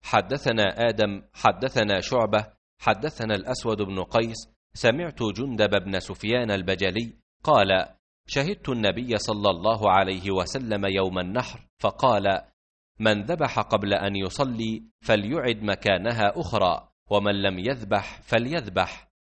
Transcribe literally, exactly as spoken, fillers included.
حدثنا آدم حدثنا شعبة حدثنا الأسود بن قيس سمعت جندب بن سفيان البجلي قال: شهدت النبي صلى الله عليه وسلم يوم النحر فقال: من ذبح قبل أن يصلي فليعد مكانها أخرى، ومن لم يذبح فليذبح.